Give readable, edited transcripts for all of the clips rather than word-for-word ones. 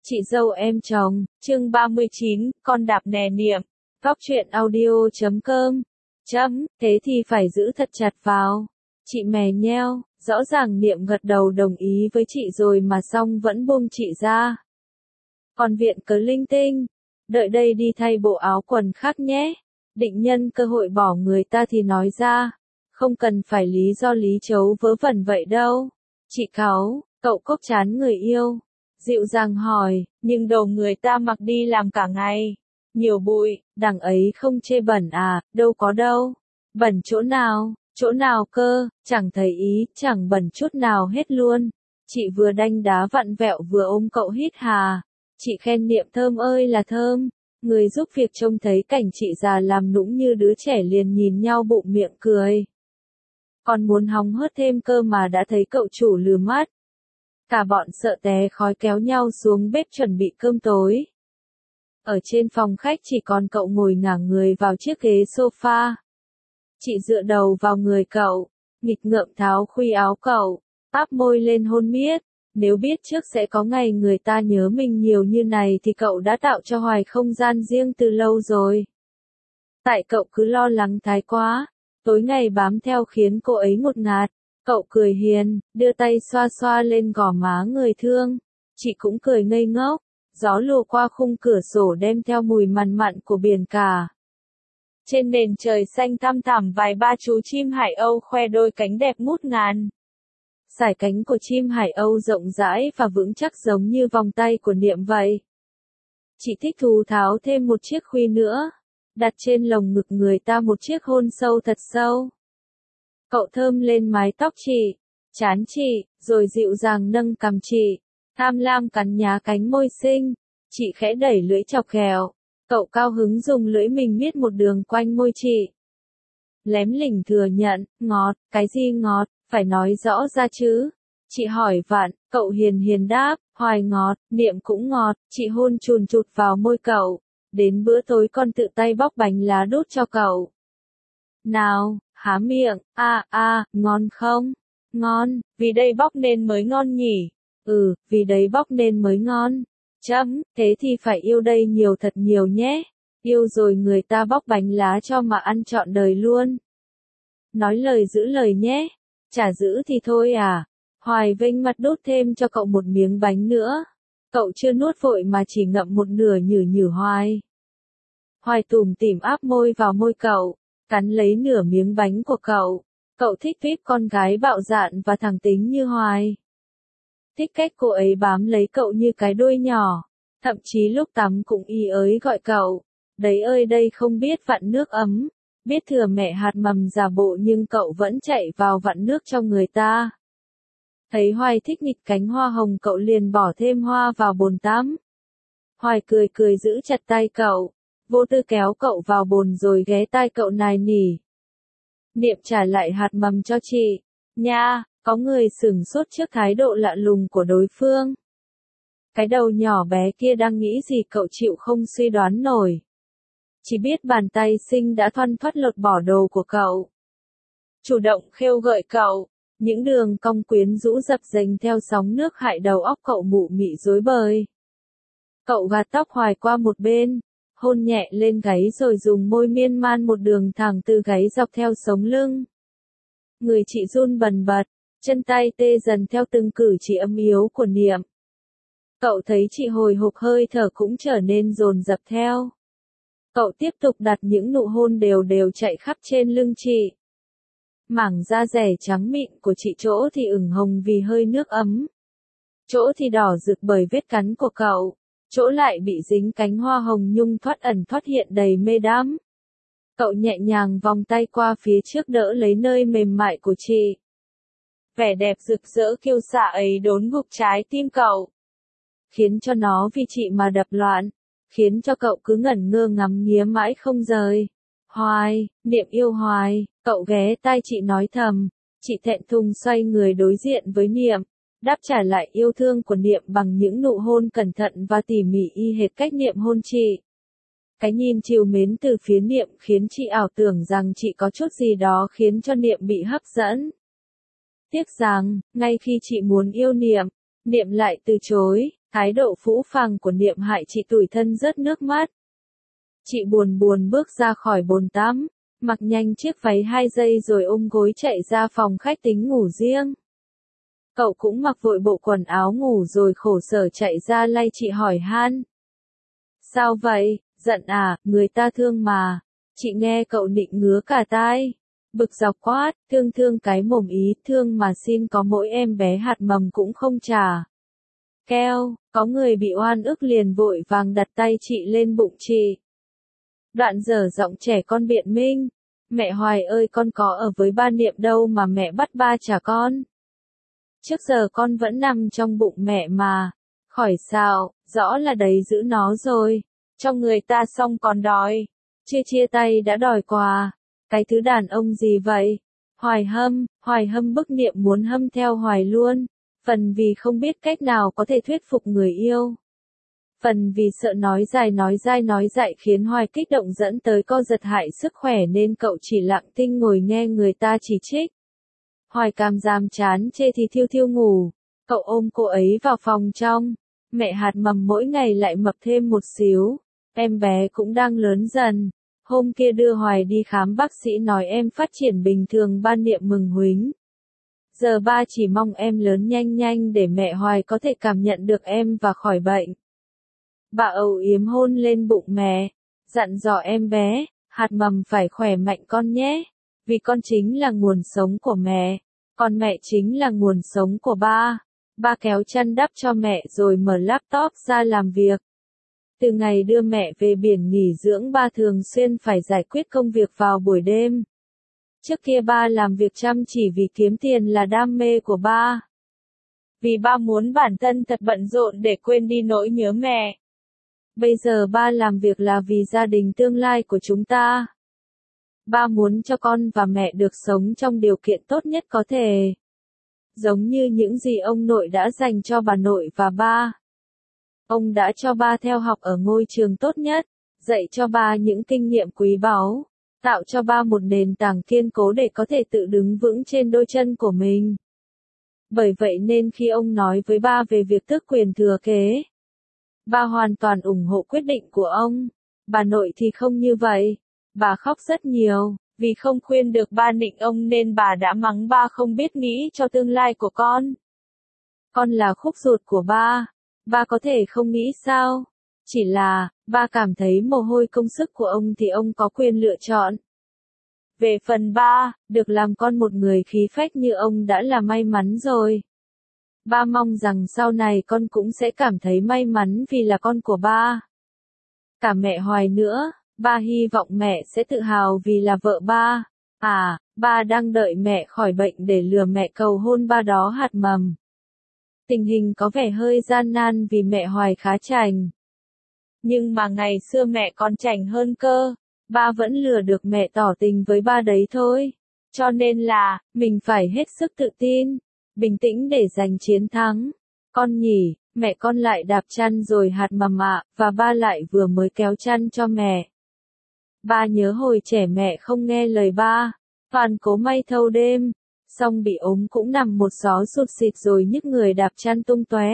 Chị dâu em chồng, chương 39, con đạp nè niệm, góc truyện audio.com. Thế thì phải giữ thật chặt vào. Chị mè nheo, rõ ràng Niệm gật đầu đồng ý với chị rồi mà xong vẫn buông chị ra. Còn viện cớ linh tinh, đợi đây đi thay bộ áo quần khác nhé. Định nhân cơ hội bỏ người ta thì nói ra, không cần phải lý do lý chấu vớ vẩn vậy đâu. Chị cáu, cậu cốc chán người yêu. Dịu dàng hỏi, nhưng đồ người ta mặc đi làm cả ngày. Nhiều bụi, đằng ấy không chê bẩn à, đâu có đâu. Bẩn chỗ nào cơ, chẳng thấy ý, chẳng bẩn chút nào hết luôn. Chị vừa đanh đá vặn vẹo vừa ôm cậu hít hà. Chị khen Niệm thơm ơi là thơm. Người giúp việc trông thấy cảnh chị già làm nũng như đứa trẻ liền nhìn nhau bụng miệng cười. Còn muốn hóng hớt thêm cơ mà đã thấy cậu chủ lừa mắt. Cả bọn sợ té khói kéo nhau xuống bếp chuẩn bị cơm tối. Ở trên phòng khách chỉ còn cậu ngồi ngả người vào chiếc ghế sofa. Chị dựa đầu vào người cậu, nghịch ngợm tháo khuy áo cậu, áp môi lên hôn miết. Nếu biết trước sẽ có ngày người ta nhớ mình nhiều như này thì cậu đã tạo cho Hoài không gian riêng từ lâu rồi. Tại cậu cứ lo lắng thái quá, tối ngày bám theo khiến cô ấy ngột ngạt. Cậu cười hiền, đưa tay xoa xoa lên gò má người thương. Chị cũng cười ngây ngốc. Gió lùa qua khung cửa sổ đem theo mùi mặn mặn của biển cả. Trên nền trời xanh thăm thẳm vài ba chú chim hải âu khoe đôi cánh đẹp ngút ngàn. Sải cánh của chim hải âu rộng rãi và vững chắc giống như vòng tay của Niệm vậy. Chị thích thú tháo thêm một chiếc khuy nữa, đặt trên lồng ngực người ta một chiếc hôn sâu thật sâu. Cậu thơm lên mái tóc chị, trán chị, rồi dịu dàng nâng cằm chị, tham lam cắn nhá cánh môi xinh. Chị khẽ đẩy lưỡi chọc ghẹo, cậu cao hứng dùng lưỡi mình miết một đường quanh môi chị. Lém lỉnh thừa nhận, ngọt, cái gì ngọt, phải nói rõ ra chứ. Chị hỏi vặn, cậu hiền hiền đáp, Hoài ngọt, Niệm cũng ngọt, chị hôn chùn chụt vào môi cậu. Đến bữa tối con tự tay bóc bánh lá đút cho cậu. Nào, há miệng, ngon không? Ngon, vì đây bóc nên mới ngon nhỉ? Vì đấy bóc nên mới ngon. Thế thì phải yêu đây nhiều thật nhiều nhé. Yêu rồi người ta bóc bánh lá cho mà ăn trọn đời luôn. Nói lời giữ lời nhé. Chả giữ thì thôi à. Hoài vênh mặt đút thêm cho cậu một miếng bánh nữa. Cậu chưa nuốt vội mà chỉ ngậm một nửa nhử nhử Hoài. Hoài tủm tỉm áp môi vào môi cậu, cắn lấy nửa miếng bánh của cậu. Cậu thích vip con gái bạo dạn và thẳng tính như Hoài. Thích cách cô ấy bám lấy cậu như cái đuôi nhỏ. Thậm chí lúc tắm cũng y ới gọi cậu. Đấy ơi đây không biết vặn nước ấm. Biết thừa mẹ hạt mầm giả bộ nhưng cậu vẫn chạy vào vặn nước cho người ta. Thấy Hoài thích nghịch cánh hoa hồng cậu liền bỏ thêm hoa vào bồn tắm. Hoài cười cười giữ chặt tay cậu. Vô tư kéo cậu vào bồn rồi ghé tai cậu nài nỉ. Niệm trả lại hạt mầm cho chị. Nha, có người sửng sốt trước thái độ lạ lùng của đối phương. Cái đầu nhỏ bé kia đang nghĩ gì cậu chịu không suy đoán nổi. Chỉ biết bàn tay xinh đã thoăn thoắt lột bỏ đồ của cậu. Chủ động khêu gợi cậu. Những đường cong quyến rũ dập dềnh theo sóng nước hại đầu óc cậu mụ mị rối bời. Cậu gạt tóc Hoài qua một bên. Hôn nhẹ lên gáy rồi dùng môi miên man một đường thẳng từ gáy dọc theo sống lưng. Người chị run bần bật, chân tay tê dần theo từng cử chỉ ấm yếu của Niệm. Cậu thấy chị hồi hộp hơi thở cũng trở nên dồn dập theo. Cậu tiếp tục đặt những nụ hôn đều đều chạy khắp trên lưng chị. Mảng da dẻ trắng mịn của chị chỗ thì ửng hồng vì hơi nước ấm. Chỗ thì đỏ rực bởi vết cắn của cậu. Chỗ lại bị dính cánh hoa hồng nhung thoát ẩn thoát hiện đầy mê đắm. Cậu nhẹ nhàng vòng tay qua phía trước đỡ lấy nơi mềm mại của chị. Vẻ đẹp rực rỡ kiêu xạ ấy đốn ngục trái tim cậu. Khiến cho nó vì chị mà đập loạn. Khiến cho cậu cứ ngẩn ngơ ngắm nghía mãi không rời. Hoài, Niệm yêu Hoài, cậu ghé tai chị nói thầm. Chị thẹn thùng xoay người đối diện với Niệm. Đáp trả lại yêu thương của Niệm bằng những nụ hôn cẩn thận và tỉ mỉ y hệt cách Niệm hôn chị. Cái nhìn trìu mến từ phía Niệm khiến chị ảo tưởng rằng chị có chút gì đó khiến cho Niệm bị hấp dẫn. Tiếc rằng, ngay khi chị muốn yêu Niệm, Niệm lại từ chối, Thái độ phũ phàng của Niệm hại chị tủi thân rớt nước mắt. Chị buồn buồn bước ra khỏi bồn tắm, mặc nhanh chiếc váy 2 giây rồi ôm gối chạy ra phòng khách tính ngủ riêng. Cậu cũng mặc vội bộ quần áo ngủ rồi khổ sở chạy ra lay chị hỏi han. Sao vậy, giận à, người ta thương mà. Chị nghe cậu nịnh ngứa cả tai. Bực dọc quát, thương thương cái mồm ý, thương mà xin có mỗi em bé hạt mầm cũng không trả. Keo, có người bị oan ức liền vội vàng đặt tay chị lên bụng chị. Đoạn dở giọng trẻ con biện minh. Mẹ Hoài ơi, con có ở với ba Niệm đâu mà mẹ bắt ba trả con. Trước giờ con vẫn nằm trong bụng mẹ mà. Khỏi sao, rõ là đấy giữ nó rồi. Cho người ta xong còn đòi. Chưa chia tay đã đòi quà. Cái thứ đàn ông gì vậy? Hoài hâm bức Niệm muốn hâm theo Hoài luôn. Phần vì không biết cách nào có thể thuyết phục người yêu. Phần vì sợ nói dai khiến Hoài kích động dẫn tới co giật hại sức khỏe nên cậu chỉ lặng thinh ngồi nghe người ta chỉ trích. Hoài cam giam chán chê thì thiêu thiêu ngủ. Cậu ôm cô ấy vào phòng trong. Mẹ hạt mầm mỗi ngày lại mập thêm một xíu. Em bé cũng đang lớn dần. Hôm kia đưa Hoài đi khám bác sĩ nói em phát triển bình thường, ba Niệm mừng huýnh. Giờ ba chỉ mong em lớn nhanh nhanh để mẹ Hoài có thể cảm nhận được em và khỏi bệnh. Bà âu yếm hôn lên bụng mẹ, dặn dò em bé, hạt mầm phải khỏe mạnh con nhé, vì con chính là nguồn sống của mẹ, còn mẹ chính là nguồn sống của ba. Ba kéo chăn đắp cho mẹ rồi mở laptop ra làm việc. Từ ngày đưa mẹ về biển nghỉ dưỡng, ba thường xuyên phải giải quyết công việc vào buổi đêm. Trước kia ba làm việc chăm chỉ vì kiếm tiền là đam mê của ba. Vì ba muốn bản thân thật bận rộn để quên đi nỗi nhớ mẹ. Bây giờ ba làm việc là vì gia đình tương lai của chúng ta. Ba muốn cho con và mẹ được sống trong điều kiện tốt nhất có thể. Giống như những gì ông nội đã dành cho bà nội và ba. Ông đã cho ba theo học ở ngôi trường tốt nhất, dạy cho ba những kinh nghiệm quý báu, tạo cho ba một nền tảng kiên cố để có thể tự đứng vững trên đôi chân của mình. Bởi vậy nên khi ông nói với ba về việc tước quyền thừa kế, ba hoàn toàn ủng hộ quyết định của ông. Bà nội thì không như vậy. Bà khóc rất nhiều, vì không khuyên được ba nịnh ông nên bà đã mắng ba không biết nghĩ cho tương lai của con. Con là khúc ruột của ba. Ba có thể không nghĩ sao? Chỉ là, ba cảm thấy mồ hôi công sức của ông thì ông có quyền lựa chọn. Về phần ba, được làm con một người khí phách như ông đã là may mắn rồi. Ba mong rằng sau này con cũng sẽ cảm thấy may mắn vì là con của ba. Cả mẹ Hoài nữa, ba hy vọng mẹ sẽ tự hào vì là vợ ba. À, ba đang đợi mẹ khỏi bệnh để lừa mẹ cầu hôn ba đó hạt mầm. Tình hình có vẻ hơi gian nan vì mẹ Hoài khá chảnh. Nhưng mà ngày xưa mẹ còn chảnh hơn cơ. Ba vẫn lừa được mẹ tỏ tình với ba đấy thôi. Cho nên là, mình phải hết sức tự tin, bình tĩnh để giành chiến thắng. Con nhỉ, mẹ con lại đạp chăn rồi hạt mầm ạ, và ba lại vừa mới kéo chăn cho mẹ. Ba nhớ hồi trẻ mẹ không nghe lời ba, toàn cố may thâu đêm, xong bị ốm cũng nằm một gió sụt xịt rồi nhức người đạp chăn tung tóe.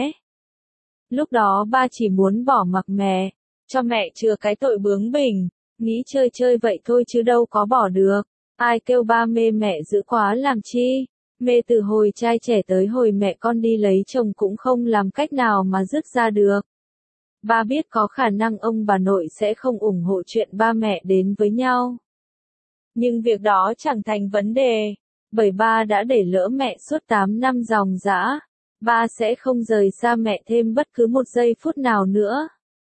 Lúc đó ba chỉ muốn bỏ mặc mẹ, cho mẹ chừa cái tội bướng bỉnh, nghĩ chơi chơi vậy thôi chứ đâu có bỏ được. Ai kêu ba mê mẹ dữ quá làm chi, mê từ hồi trai trẻ tới hồi mẹ con đi lấy chồng cũng không làm cách nào mà dứt ra được. Ba biết có khả năng ông bà nội sẽ không ủng hộ chuyện ba mẹ đến với nhau. Nhưng việc đó chẳng thành vấn đề, bởi ba đã để lỡ mẹ suốt 8 năm ròng rã. Ba sẽ không rời xa mẹ thêm bất cứ một giây phút nào nữa.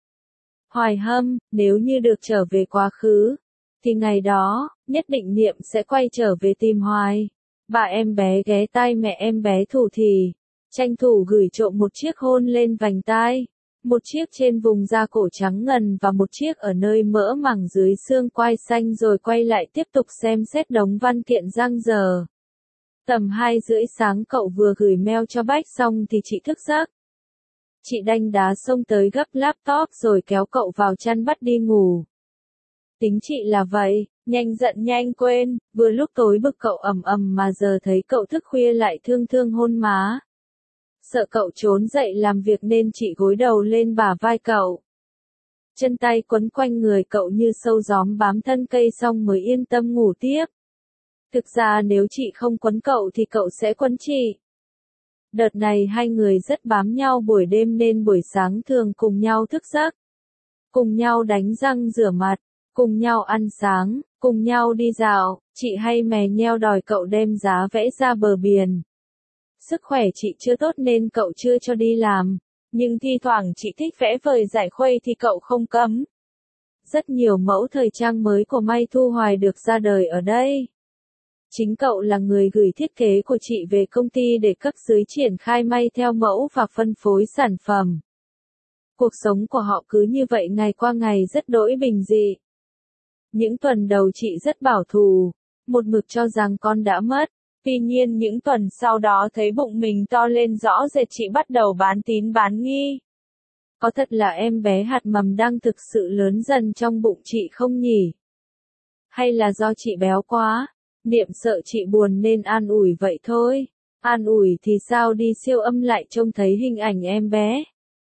Hoài hâm, nếu như được trở về quá khứ, thì ngày đó, nhất định Niệm sẽ quay trở về tìm Hoài. Bà em bé ghé tai mẹ em bé thủ thỉ, tranh thủ gửi trộm một chiếc hôn lên vành tai, một chiếc trên vùng da cổ trắng ngần và một chiếc ở nơi mỡ màng dưới xương quai xanh, rồi quay lại tiếp tục xem xét đống văn kiện dang dở. Tầm 2:30 sáng cậu vừa gửi mail cho Bách xong thì chị thức giấc. Chị đanh đá xông tới gấp laptop rồi kéo cậu vào chăn bắt đi ngủ. Tính chị là vậy, nhanh giận nhanh quên, vừa lúc tối bực cậu ầm ầm mà giờ thấy cậu thức khuya lại thương thương hôn má. Sợ cậu trốn dậy làm việc nên chị gối đầu lên bả vai cậu. Chân tay quấn quanh người cậu như sâu gióm bám thân cây xong mới yên tâm ngủ tiếp. Thực ra nếu chị không quấn cậu thì cậu sẽ quấn chị. Đợt này hai người rất bám nhau buổi đêm nên buổi sáng thường cùng nhau thức giấc. Cùng nhau đánh răng rửa mặt, cùng nhau ăn sáng, cùng nhau đi dạo, chị hay mè nheo đòi cậu đem giá vẽ ra bờ biển. Sức khỏe chị chưa tốt nên cậu chưa cho đi làm, nhưng thi thoảng chị thích vẽ vời giải khuây thì cậu không cấm. Rất nhiều mẫu thời trang mới của May Thu Hoài được ra đời ở đây. Chính cậu là người gửi thiết kế của chị về công ty để cấp dưới triển khai may theo mẫu và phân phối sản phẩm. Cuộc sống của họ cứ như vậy ngày qua ngày rất đỗi bình dị. Những tuần đầu chị rất bảo thủ, một mực cho rằng con đã mất. Tuy nhiên những tuần sau đó thấy bụng mình to lên rõ rệt chị bắt đầu bán tín bán nghi. Có thật là em bé hạt mầm đang thực sự lớn dần trong bụng chị không nhỉ? Hay là do chị béo quá? Niệm sợ chị buồn nên an ủi vậy thôi. An ủi thì sao đi siêu âm lại trông thấy hình ảnh em bé?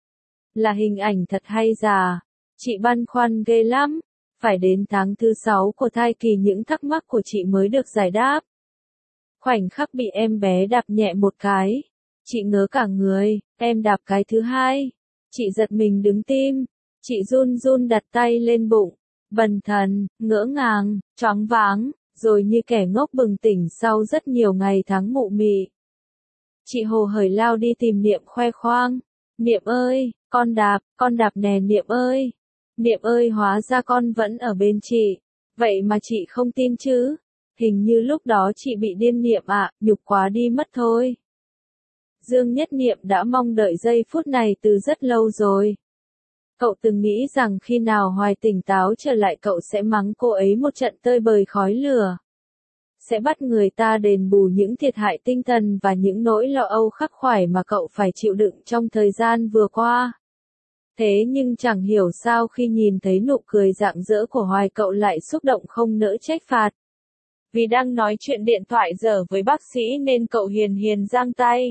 Là hình ảnh thật hay giả? Chị băn khoăn ghê lắm. Phải đến tháng thứ 6 của thai kỳ những thắc mắc của chị mới được giải đáp. Khoảnh khắc bị em bé đạp nhẹ một cái. Chị ngớ cả người, em đạp cái thứ hai. Chị giật mình đứng tim. Chị run run đặt tay lên bụng. Bần thần, ngỡ ngàng, choáng váng, rồi như kẻ ngốc bừng tỉnh sau rất nhiều ngày tháng mụ mị. Chị hồ hởi lao đi tìm Niệm khoe khoang. Niệm ơi, con đạp nè Niệm ơi. Niệm ơi hóa ra con vẫn ở bên chị. Vậy mà chị không tin chứ. Hình như lúc đó chị bị điên Niệm ạ, nhục quá đi mất thôi. Dương Nhất Niệm đã mong đợi giây phút này từ rất lâu rồi. Cậu từng nghĩ rằng khi nào Hoài tỉnh táo trở lại cậu sẽ mắng cô ấy một trận tơi bời khói lửa. Sẽ bắt người ta đền bù những thiệt hại tinh thần và những nỗi lo âu khắc khoải mà cậu phải chịu đựng trong thời gian vừa qua. Thế nhưng chẳng hiểu sao khi nhìn thấy nụ cười rạng rỡ của Hoài cậu lại xúc động không nỡ trách phạt. Vì đang nói chuyện điện thoại dở với bác sĩ nên cậu hiền hiền giang tay.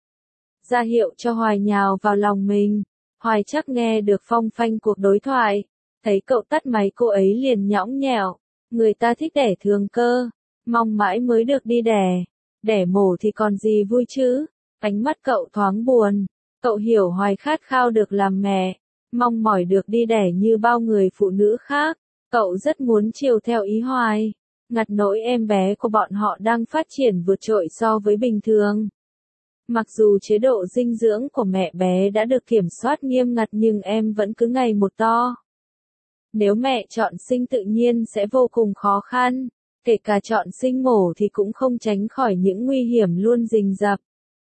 Ra hiệu cho Hoài nhào vào lòng mình. Hoài chắc nghe được phong phanh cuộc đối thoại. Thấy cậu tắt máy cô ấy liền nhõng nhẽo. Người ta thích đẻ thường cơ. Mong mãi mới được đi đẻ. Đẻ mổ thì còn gì vui chứ. Ánh mắt cậu thoáng buồn. Cậu hiểu Hoài khát khao được làm mẹ. Mong mỏi được đi đẻ như bao người phụ nữ khác. Cậu rất muốn chiều theo ý Hoài. Ngặt nỗi em bé của bọn họ đang phát triển vượt trội so với bình thường. Mặc dù chế độ dinh dưỡng của mẹ bé đã được kiểm soát nghiêm ngặt nhưng em vẫn cứ ngày một to. Nếu mẹ chọn sinh tự nhiên sẽ vô cùng khó khăn, kể cả chọn sinh mổ thì cũng không tránh khỏi những nguy hiểm luôn rình rập.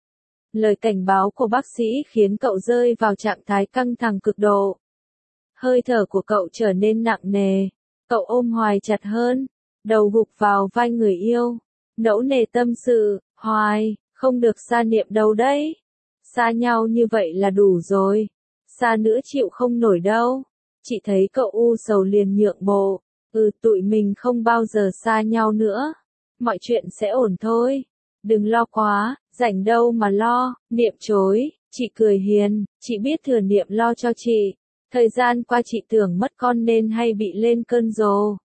Lời cảnh báo của bác sĩ khiến cậu rơi vào trạng thái căng thẳng cực độ. Hơi thở của cậu trở nên nặng nề, cậu ôm Hoài chặt hơn, đầu gục vào vai người yêu, nẫu nề tâm sự, Hoài, không được xa Niệm đâu đấy. Xa nhau như vậy là đủ rồi. Xa nữa chịu không nổi đâu. Chị thấy cậu u sầu liền nhượng bộ. Tụi mình không bao giờ xa nhau nữa. Mọi chuyện sẽ ổn thôi. Đừng lo quá, rảnh đâu mà lo. Niệm chối, chị cười hiền, chị biết thừa Niệm lo cho chị. Thời gian qua chị tưởng mất con nên hay bị lên cơn rồ.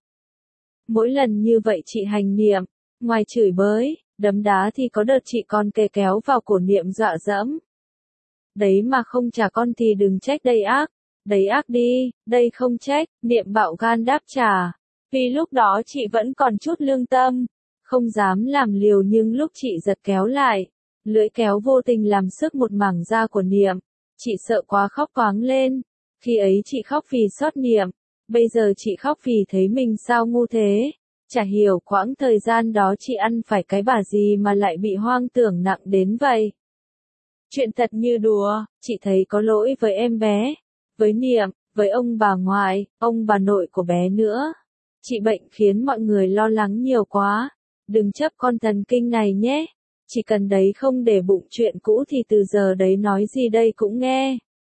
Mỗi lần như vậy chị hành Niệm, ngoài chửi bới, đấm đá thì có đợt chị còn kề kéo vào cổ Niệm dọa dẫm. Đấy mà không trả con thì đừng trách đây ác. Đấy ác đi, đây không trách, Niệm bạo gan đáp trả. Vì lúc đó chị vẫn còn chút lương tâm, không dám làm liều nhưng lúc chị giật kéo lại, lưỡi kéo vô tình làm sức một mảng da của Niệm. Chị sợ quá khóc toáng lên. Khi ấy chị khóc vì xót Niệm, bây giờ chị khóc vì thấy mình sao ngu thế. Chả hiểu quãng thời gian đó chị ăn phải cái bà gì mà lại bị hoang tưởng nặng đến vậy. Chuyện thật như đùa, chị thấy có lỗi với em bé, với Niệm, với ông bà ngoại, ông bà nội của bé nữa. Chị bệnh khiến mọi người lo lắng nhiều quá. Đừng chấp con thần kinh này nhé. Chỉ cần đấy không để bụng chuyện cũ thì từ giờ đấy nói gì đây cũng nghe.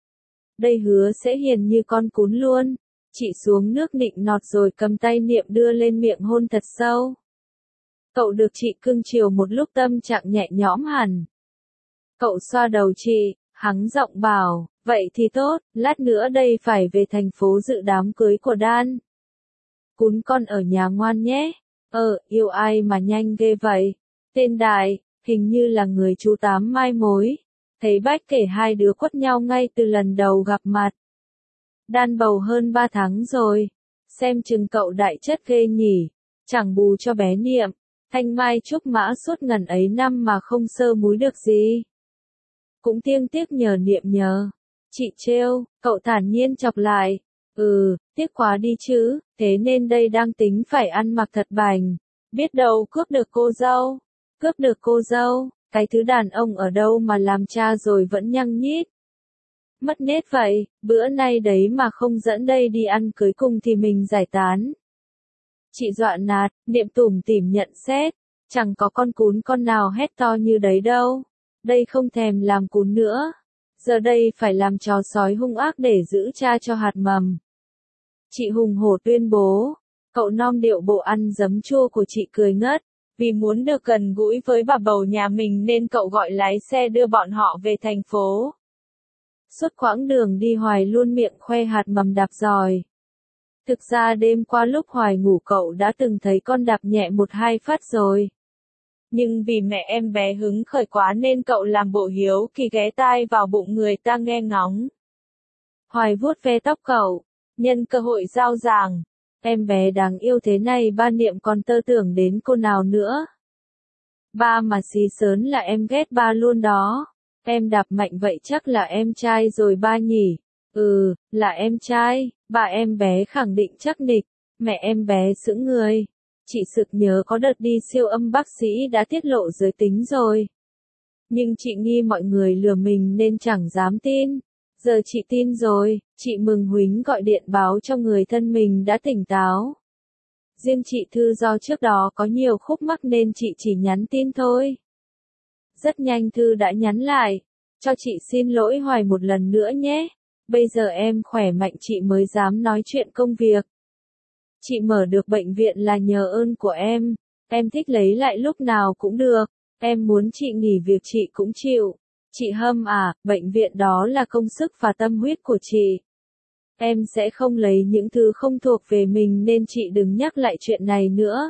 Đây hứa sẽ hiền như con cún luôn. Chị xuống nước nịnh nọt rồi cầm tay Niệm đưa lên miệng hôn thật sâu. Cậu được chị cưng chiều một lúc tâm trạng nhẹ nhõm hẳn. Cậu xoa đầu chị, hắng giọng bảo, vậy thì tốt, lát nữa đây phải về thành phố dự đám cưới của Dan. Cún con ở nhà ngoan nhé. Yêu ai mà nhanh ghê vậy? Tên Đại, hình như là người chú Tám mai mối. Thấy Bách kể hai đứa quất nhau ngay từ lần đầu gặp mặt. Dan bầu hơn 3 tháng rồi. Xem chừng cậu đại chất ghê nhỉ. Chẳng bù cho bé Niệm. Thanh mai trúc mã suốt ngần ấy năm mà không sơ múi được gì. Cũng tiếc nhờ Niệm nhờ. Chị trêu, cậu thản nhiên chọc lại. Tiếc quá đi chứ, thế nên đây đang tính phải ăn mặc thật bảnh. Biết đâu cướp được cô dâu. Cướp được cô dâu, cái thứ đàn ông ở đâu mà làm cha rồi vẫn nhăng nhít. Mất nết vậy, bữa nay đấy mà không dẫn đây đi ăn cưới cùng thì mình giải tán. Chị dọa nạt, Niệm tủm tỉm nhận xét. Chẳng có con cún con nào hét to như đấy đâu. Đây không thèm làm cún nữa. Giờ đây phải làm trò sói hung ác để giữ cha cho hạt mầm. Chị hùng hổ tuyên bố. Cậu nom điệu bộ ăn giấm chua của chị cười ngất. Vì muốn được gần gũi với bà bầu nhà mình nên cậu gọi lái xe đưa bọn họ về thành phố. Suốt quãng đường đi Hoài luôn miệng khoe hạt mầm đạp giỏi. Thực ra đêm qua lúc Hoài ngủ cậu đã từng thấy con đạp nhẹ 1-2 phát rồi. Nhưng vì mẹ em bé hứng khởi quá nên cậu làm bộ hiếu kỳ ghé tai vào bụng người ta nghe ngóng. Hoài vuốt ve tóc cậu, nhân cơ hội giao giảng. Em bé đáng yêu thế này ba Niệm còn tơ tưởng đến cô nào nữa. Ba mà xí sớn là em ghét ba luôn đó. Em đạp mạnh vậy chắc là em trai rồi ba nhỉ. Là em trai, ba em bé khẳng định chắc nịch. Mẹ em bé sững người. Chị sực nhớ có đợt đi siêu âm bác sĩ đã tiết lộ giới tính rồi. Nhưng chị nghi mọi người lừa mình nên chẳng dám tin. Giờ chị tin rồi, chị mừng huýnh gọi điện báo cho người thân mình đã tỉnh táo. Riêng chị Thư do trước đó có nhiều khúc mắc nên chị chỉ nhắn tin thôi. Rất nhanh Thư đã nhắn lại, cho chị xin lỗi Hoài một lần nữa nhé. Bây giờ em khỏe mạnh chị mới dám nói chuyện công việc. Chị mở được bệnh viện là nhờ ơn của em thích lấy lại lúc nào cũng được, em muốn chị nghỉ việc chị cũng chịu. Chị Hâm à, bệnh viện đó là công sức và tâm huyết của chị. Em sẽ không lấy những thứ không thuộc về mình nên chị đừng nhắc lại chuyện này nữa.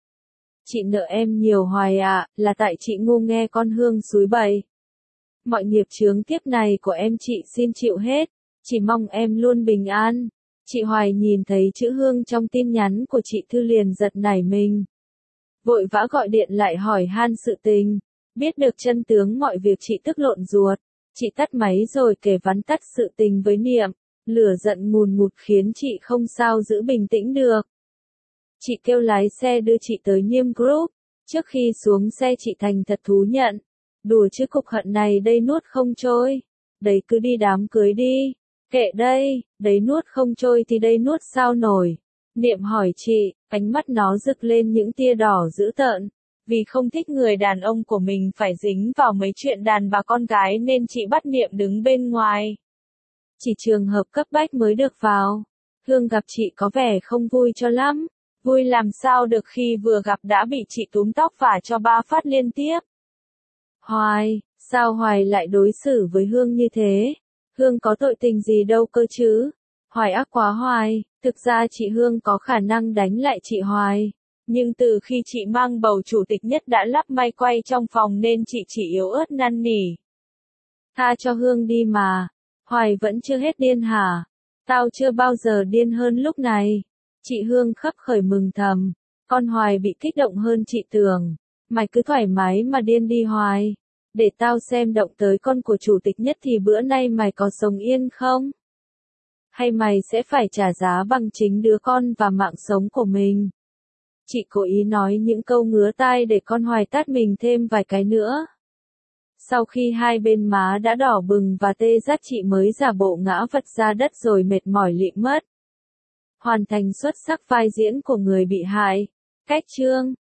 Chị nợ em nhiều Hoài ạ, là tại chị ngu nghe con Hương xúi bày. Mọi nghiệp chướng kiếp này của em chị xin chịu hết, chỉ mong em luôn bình an. Chị Hoài nhìn thấy chữ Hương trong tin nhắn của chị Thư liền giật nảy mình. Vội vã gọi điện lại hỏi han sự tình. Biết được chân tướng mọi việc chị tức lộn ruột. Chị tắt máy rồi kể vắn tắt sự tình với Niệm. Lửa giận ngùn ngụt khiến chị không sao giữ bình tĩnh được. Chị kêu lái xe đưa chị tới Niêm Group. Trước khi xuống xe chị thành thật thú nhận. Đùa chứ cục hận này đây nuốt không trôi. Đấy cứ đi đám cưới đi. Kệ đây, đấy nuốt không trôi thì đây nuốt sao nổi. Niệm hỏi chị, ánh mắt nó rực lên những tia đỏ dữ tợn. Vì không thích người đàn ông của mình phải dính vào mấy chuyện đàn bà con gái nên chị bắt Niệm đứng bên ngoài. Chỉ trường hợp cấp bách mới được vào. Hương gặp chị có vẻ không vui cho lắm. Vui làm sao được khi vừa gặp đã bị chị túm tóc vả cho 3 phát liên tiếp. Hoài, sao Hoài lại đối xử với Hương như thế? Hương có tội tình gì đâu cơ chứ? Hoài ác quá Hoài, thực ra chị Hương có khả năng đánh lại chị Hoài. Nhưng từ khi chị mang bầu chủ tịch nhất đã lắp may quay trong phòng nên chị chỉ yếu ớt năn nỉ. Tha cho Hương đi mà. Hoài vẫn chưa hết điên hả? Tao chưa bao giờ điên hơn lúc này. Chị Hương khấp khởi mừng thầm. Con Hoài bị kích động hơn chị tưởng. Mày cứ thoải mái mà điên đi Hoài. Để tao xem động tới con của chủ tịch nhất thì bữa nay mày có sống yên không? Hay mày sẽ phải trả giá bằng chính đứa con và mạng sống của mình? Chị cố ý nói những câu ngứa tai để con Hoài tát mình thêm vài cái nữa. Sau khi hai bên má đã đỏ bừng và tê rát chị mới giả bộ ngã vật ra đất rồi mệt mỏi lịm mất. Hoàn thành xuất sắc vai diễn của người bị hại. Cách chương